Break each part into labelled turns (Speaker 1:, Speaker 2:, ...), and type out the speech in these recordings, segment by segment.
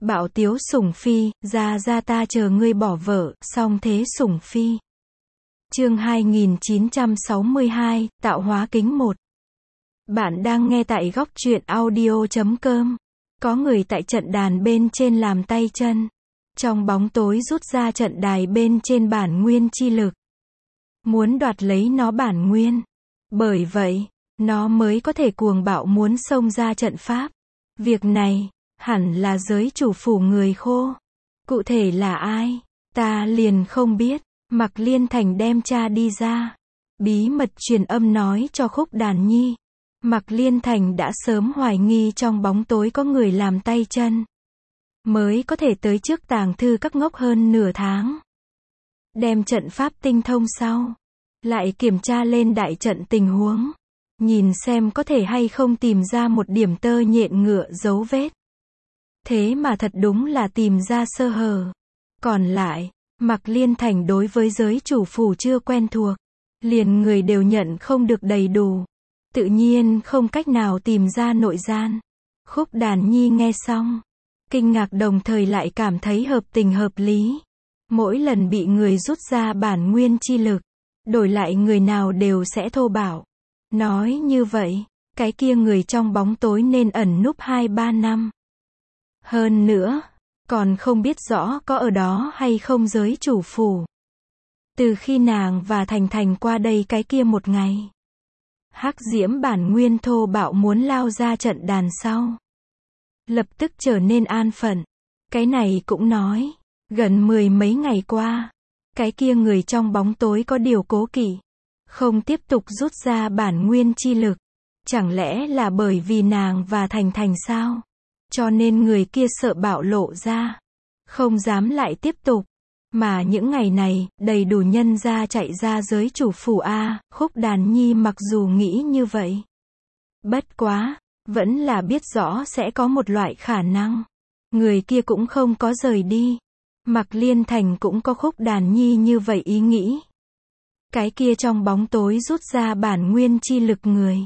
Speaker 1: Bạo tiếu Sủng Phi, ra ta chờ ngươi bỏ vợ, song thế Sủng Phi. Chương 2962, tạo hóa kính 1. Bạn đang nghe tại góc truyện audio.com. Có người tại trận đàn bên trên làm tay chân. Trong bóng tối rút ra trận đài bên trên bản nguyên chi lực. Muốn đoạt lấy nó bản nguyên. Bởi vậy, nó mới có thể cuồng bạo muốn xông ra trận pháp. Việc này, hẳn là giới chủ phủ người khô. Cụ thể là ai? Ta liền không biết. Mạc Liên Thành đem cha đi ra. Bí mật truyền âm nói cho Khúc Đàn Nhi. Mạc Liên Thành đã sớm hoài nghi trong bóng tối có người làm tay chân. Mới có thể tới trước tàng thư các ngốc hơn nửa tháng. Đem trận pháp tinh thông sau. Lại kiểm tra lên đại trận tình huống. Nhìn xem có thể hay không tìm ra một điểm tơ nhện ngựa dấu vết. Thế mà thật đúng là tìm ra sơ hở. Còn lại, Mạc Liên Thành đối với giới chủ phủ chưa quen thuộc. Liền người đều nhận không được đầy đủ. Tự nhiên không cách nào tìm ra nội gian. Khúc Đàn Nhi nghe xong. Kinh ngạc đồng thời lại cảm thấy hợp tình hợp lý. Mỗi lần bị người rút ra bản nguyên chi lực. Đổi lại người nào đều sẽ thô bạo. Nói như vậy, cái kia người trong bóng tối nên ẩn núp 2-3 năm. Hơn nữa, còn không biết rõ có ở đó hay không giới chủ phủ. Từ khi nàng và Thành Thành qua đây cái kia một ngày. Hắc diễm bản nguyên thô bạo muốn lao ra trận đàn sau. Lập tức trở nên an phận. Cái này cũng nói, gần 10 mấy ngày qua. Cái kia người trong bóng tối có điều cố kỵ. Không tiếp tục rút ra bản nguyên chi lực. Chẳng lẽ là bởi vì nàng và Thành Thành sao? Cho nên người kia sợ bạo lộ ra. Không dám lại tiếp tục. Mà những ngày này, đầy đủ nhân ra chạy ra giới chủ phủ A, Khúc Đàn Nhi mặc dù nghĩ như vậy. Bất quá, vẫn là biết rõ sẽ có một loại khả năng. Người kia cũng không có rời đi. Mạc Liên Thành cũng có Khúc Đàn Nhi như vậy ý nghĩ. Cái kia trong bóng tối rút ra bản nguyên chi lực người.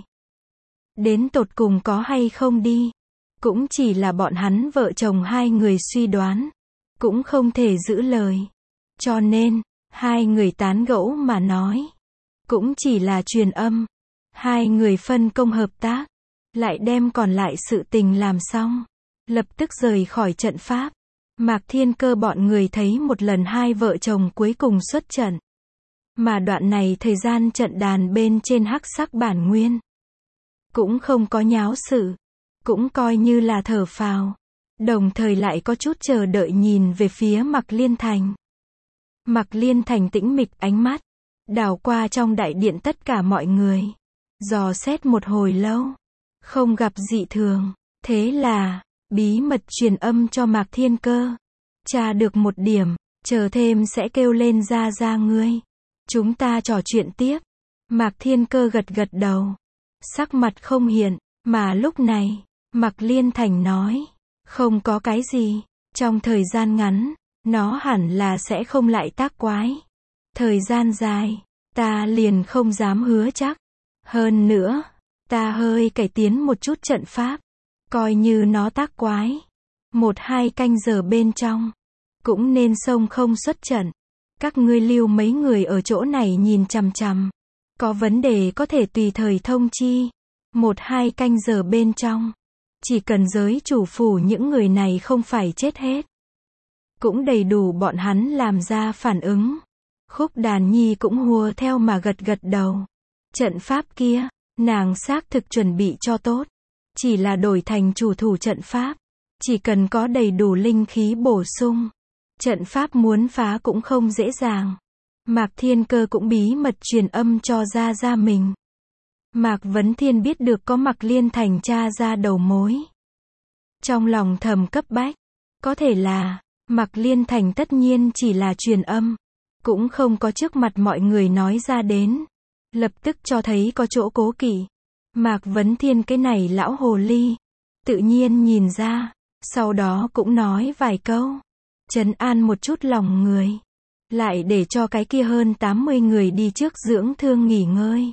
Speaker 1: Đến tột cùng có hay không đi. Cũng chỉ là bọn hắn vợ chồng hai người suy đoán. Cũng không thể giữ lời. Cho nên, hai người tán gẫu mà nói. Cũng chỉ là truyền âm. Hai người phân công hợp tác. Lại đem còn lại sự tình làm xong. Lập tức rời khỏi trận pháp. Mạc Thiên Cơ bọn người thấy một lần hai vợ chồng cuối cùng xuất trận. Mà đoạn này thời gian trận đàn bên trên hắc sắc bản nguyên. Cũng không có nháo sự. Cũng coi như là thở phào. Đồng thời lại có chút chờ đợi nhìn về phía Mạc Liên Thành. Mạc Liên Thành tĩnh mịch ánh mắt. Đảo qua trong đại điện tất cả mọi người. Dò xét một hồi lâu. Không gặp dị thường. Thế là, bí mật truyền âm cho Mạc Thiên Cơ. Tra được một điểm, chờ thêm sẽ kêu lên ra ngươi. Chúng ta trò chuyện tiếp. Mạc Thiên Cơ gật gật đầu. Sắc mặt không hiện, mà lúc này, Mạc Liên Thành nói. Không có cái gì. Trong thời gian ngắn, nó hẳn là sẽ không lại tác quái. Thời gian dài, ta liền không dám hứa chắc. Hơn nữa, ta hơi cải tiến một chút trận pháp. Coi như nó tác quái. 1-2 canh giờ bên trong. Cũng nên xông không xuất trận. Các ngươi lưu mấy người ở chỗ này nhìn chằm chằm. Có vấn đề có thể tùy thời thông chi. 1-2 canh giờ bên trong. Chỉ cần giới chủ phủ những người này không phải chết hết. Cũng đầy đủ bọn hắn làm ra phản ứng. Khúc Đàn Nhi cũng hùa theo mà gật gật đầu. Trận pháp kia, nàng xác thực chuẩn bị cho tốt. Chỉ là đổi thành chủ thủ trận pháp. Chỉ cần có đầy đủ linh khí bổ sung. Trận pháp muốn phá cũng không dễ dàng. Mạc Thiên Cơ cũng bí mật truyền âm cho ra mình. Mạc Vấn Thiên biết được có Mạc Liên Thành tra ra đầu mối. Trong lòng thầm cấp bách. Có thể là, Mạc Liên Thành tất nhiên chỉ là truyền âm. Cũng không có trước mặt mọi người nói ra đến. Lập tức cho thấy có chỗ cố kỵ. Mạc Vấn Thiên cái này lão hồ ly. Tự nhiên nhìn ra. Sau đó cũng nói vài câu. Trấn an một chút lòng người. Lại để cho cái kia hơn 80 người đi trước dưỡng thương nghỉ ngơi.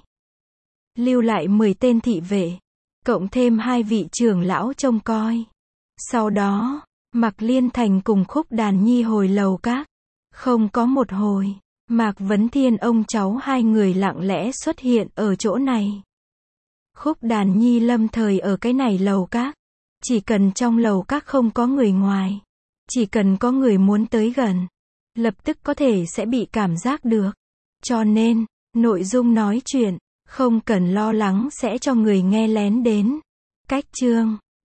Speaker 1: Lưu lại 10 tên thị vệ. Cộng thêm 2 vị trưởng lão trông coi. Sau đó, Mạc Liên Thành cùng Khúc Đàn Nhi hồi lầu các. Không có một hồi, Mạc Vấn Thiên ông cháu hai người lặng lẽ xuất hiện ở chỗ này. Khúc Đàn Nhi lâm thời ở cái này lầu các. Chỉ cần trong lầu các không có người ngoài, chỉ cần có người muốn tới gần, lập tức có thể sẽ bị cảm giác được. Cho nên, nội dung nói chuyện, không cần lo lắng sẽ cho người nghe lén đến. Cách chương